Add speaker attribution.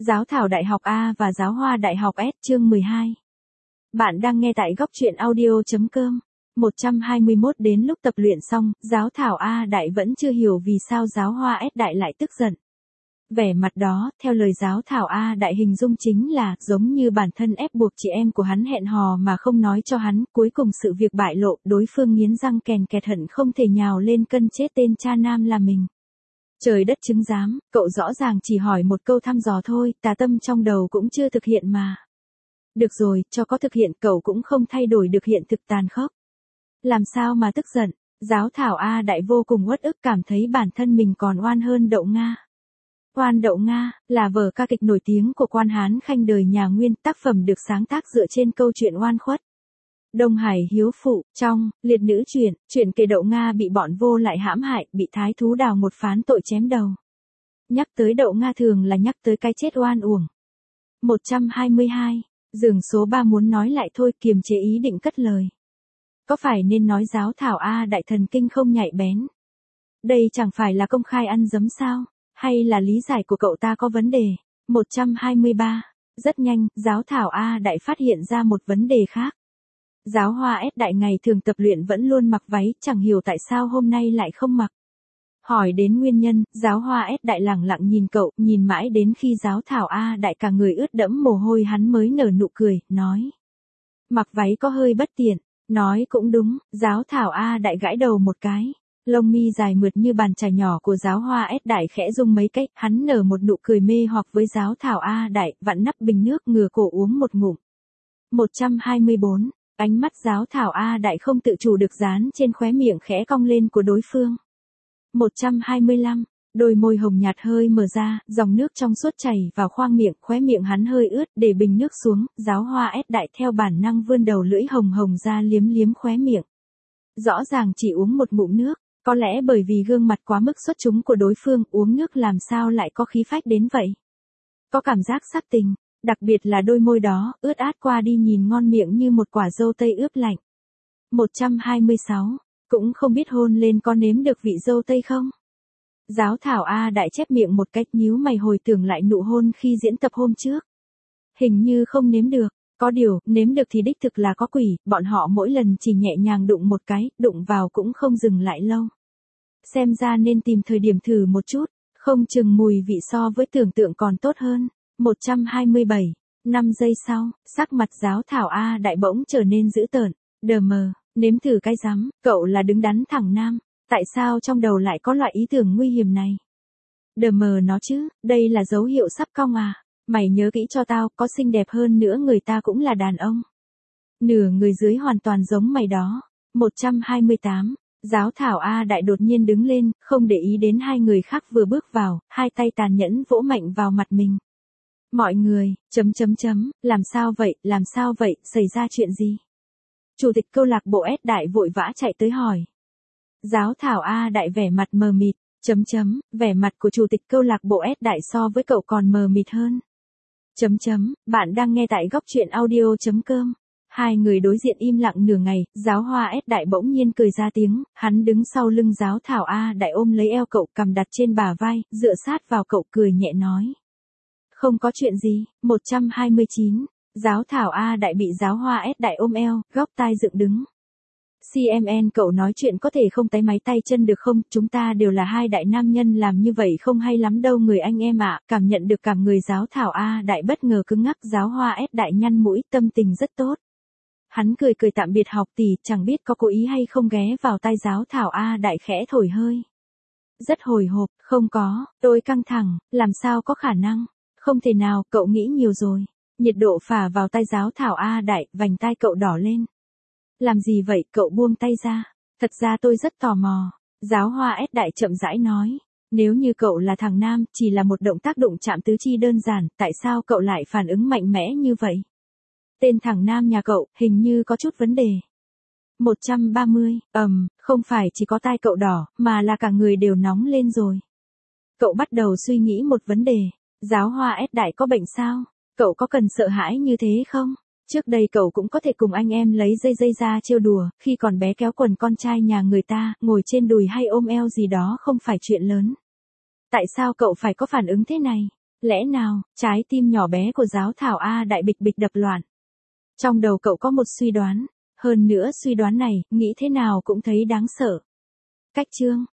Speaker 1: Giáo thảo Đại học A và Giáo hoa Đại học S chương 12. Bạn đang nghe tại góc truyện audio.com. 121 đến lúc tập luyện xong, Giáo thảo A Đại vẫn chưa hiểu vì sao Giáo hoa S Đại lại tức giận. Vẻ mặt đó, theo lời Giáo thảo A Đại hình dung chính là, giống như bản thân ép buộc chị em của hắn hẹn hò mà không nói cho hắn, cuối cùng sự việc bại lộ, đối phương nghiến răng kèn kẹt hận không thể nhào lên cân chết tên cha nam là mình. Trời đất chứng giám, cậu rõ ràng chỉ hỏi một câu thăm dò thôi, tà tâm trong đầu cũng chưa thực hiện mà. Được rồi, cho có thực hiện cậu cũng không thay đổi được hiện thực tàn khốc. Làm sao mà tức giận, Giáo thảo A Đại vô cùng uất ức cảm thấy bản thân mình còn oan hơn Đậu Nga. Oan Đậu Nga, là vở ca kịch nổi tiếng của quan Hán Khanh đời nhà Nguyên, tác phẩm được sáng tác dựa trên câu chuyện oan khuất. Đông Hải hiếu phụ, trong liệt nữ chuyện kể Đậu Nga bị bọn vô lại hãm hại, bị thái thú Đào một phán tội chém đầu. Nhắc tới Đậu Nga thường là nhắc tới cái chết oan uổng. 122, giường số 3 muốn nói lại thôi, kiềm chế ý định cất lời. Có phải nên nói Giáo thảo A Đại thần kinh không nhạy bén? Đây chẳng phải là công khai ăn dấm sao? Hay là lý giải của cậu ta có vấn đề? 123, rất nhanh, Giáo thảo A Đại phát hiện ra một vấn đề khác. Giáo hoa S Đại ngày thường tập luyện vẫn luôn mặc váy, chẳng hiểu tại sao hôm nay lại không mặc. Hỏi đến nguyên nhân, Giáo hoa S Đại lẳng lặng nhìn cậu, nhìn mãi đến khi Giáo thảo A Đại cả người ướt đẫm mồ hôi hắn mới nở nụ cười, nói. Mặc váy có hơi bất tiện, nói cũng đúng, Giáo thảo A Đại gãi đầu một cái. Lông mi dài mượt như bàn chải nhỏ của Giáo hoa S Đại khẽ rung mấy cách, hắn nở một nụ cười mê hoặc với Giáo thảo A Đại, vặn nắp bình nước ngửa cổ uống một ngụm. 124. Ánh mắt Giáo thảo A Đại không tự chủ được dán trên khóe miệng khẽ cong lên của đối phương. 125. Đôi môi hồng nhạt hơi mở ra, dòng nước trong suốt chảy vào khoang miệng, khóe miệng hắn hơi ướt, để bình nước xuống, Giáo hoa S Đại theo bản năng vươn đầu lưỡi hồng hồng ra liếm liếm khóe miệng. Rõ ràng chỉ uống một ngụm nước, có lẽ bởi vì gương mặt quá mức xuất chúng của đối phương, uống nước làm sao lại có khí phách đến vậy. Có cảm giác sát tình. Đặc biệt là đôi môi đó, ướt át qua đi nhìn ngon miệng như một quả dâu tây ướp lạnh. 126. Cũng không biết hôn lên có nếm được vị dâu tây không? Giáo thảo A Đại chép miệng một cách nhíu mày hồi tưởng lại nụ hôn khi diễn tập hôm trước. Hình như không nếm được, có điều, nếm được thì đích thực là có quỷ, bọn họ mỗi lần chỉ nhẹ nhàng đụng một cái, đụng vào cũng không dừng lại lâu. Xem ra nên tìm thời điểm thử một chút, không chừng mùi vị so với tưởng tượng còn tốt hơn. 127. 5 giây sau, sắc mặt Giáo thảo A Đại bỗng trở nên dữ tợn. Đờ mờ, nếm thử cái rắm, cậu là đứng đắn thẳng nam, tại sao trong đầu lại có loại ý tưởng nguy hiểm này? Đờ mờ nó chứ, đây là dấu hiệu sắp cong à? Mày nhớ kỹ cho tao, có xinh đẹp hơn nữa người ta cũng là đàn ông. Nửa người dưới hoàn toàn giống mày đó. 128. Giáo thảo A Đại đột nhiên đứng lên, không để ý đến hai người khác vừa bước vào, hai tay tàn nhẫn vỗ mạnh vào mặt mình. Mọi người, làm sao vậy, xảy ra chuyện gì? Chủ tịch câu lạc bộ S Đại vội vã chạy tới hỏi. Giáo thảo A Đại vẻ mặt mờ mịt, vẻ mặt của chủ tịch câu lạc bộ S Đại so với cậu còn mờ mịt hơn. Bạn đang nghe tại góc truyện audio.com. Hai người đối diện im lặng nửa ngày, Giáo hoa S Đại bỗng nhiên cười ra tiếng, hắn đứng sau lưng Giáo thảo A Đại ôm lấy eo cậu, cằm đặt trên bả vai, dựa sát vào cậu cười nhẹ nói. Không có chuyện gì. 129. Giáo thảo A Đại bị Giáo hoa S Đại ôm eo, góc tai dựng đứng. CMN cậu nói chuyện có thể không táy máy tay chân được không, chúng ta đều là hai đại nam nhân làm như vậy không hay lắm đâu người anh em ạ. Cảm nhận được cảm người Giáo thảo A Đại bất ngờ cứng ngắc, Giáo hoa S Đại nhăn mũi, tâm tình rất tốt. Hắn cười tạm biệt học tỷ, chẳng biết có cố ý hay không ghé vào tai Giáo thảo A Đại khẽ thổi hơi. Rất hồi hộp, không có, tôi căng thẳng, làm sao có khả năng. Không thể nào, cậu nghĩ nhiều rồi. Nhiệt độ phả vào tai Giáo thảo A Đại, vành tai cậu đỏ lên. Làm gì vậy, cậu buông tay ra. Thật ra tôi rất tò mò. Giáo hoa S Đại chậm rãi nói. Nếu như cậu là thằng nam, chỉ là một động tác đụng chạm tứ chi đơn giản, tại sao cậu lại phản ứng mạnh mẽ như vậy? Tên thằng nam nhà cậu, hình như có chút vấn đề. 130, không phải chỉ có tai cậu đỏ, mà là cả người đều nóng lên rồi. Cậu bắt đầu suy nghĩ một vấn đề. Giáo hoa S Đại có bệnh sao? Cậu có cần sợ hãi như thế không? Trước đây cậu cũng có thể cùng anh em lấy dây ra trêu đùa, khi còn bé kéo quần con trai nhà người ta, ngồi trên đùi hay ôm eo gì đó không phải chuyện lớn. Tại sao cậu phải có phản ứng thế này? Lẽ nào, trái tim nhỏ bé của giáo thảo A Đại bịch bịch đập loạn. Trong đầu cậu có một suy đoán, hơn nữa suy đoán này, nghĩ thế nào cũng thấy đáng sợ. Cách chương